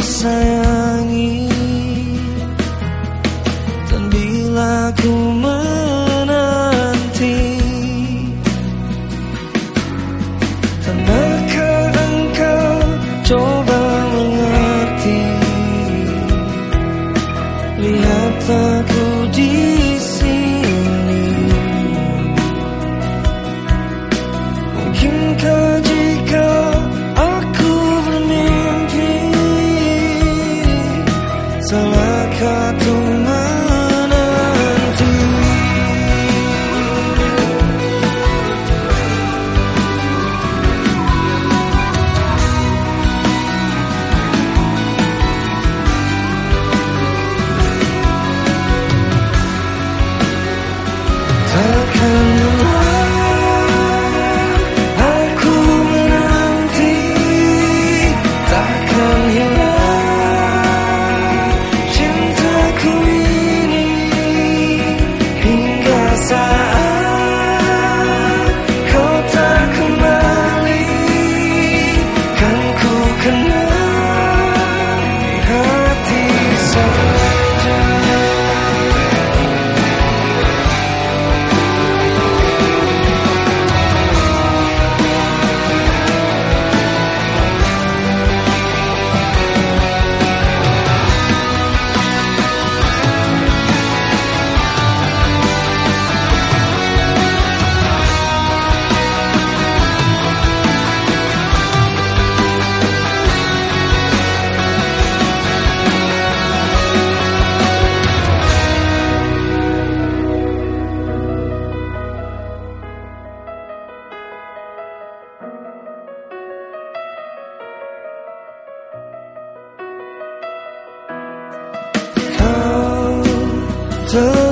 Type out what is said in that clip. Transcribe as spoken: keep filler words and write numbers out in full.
sayangi. Dan bila ku menanti, tandakah engkau coba mengerti. Lihatlah ku di sini. Mungkinkah jika aku bermimpi, salahkah ku menanti? Takkanlah aku menanti, takkan hilang cintaku ini hingga saat kau tak kembali. Kan ku kenal di hati saja. Kau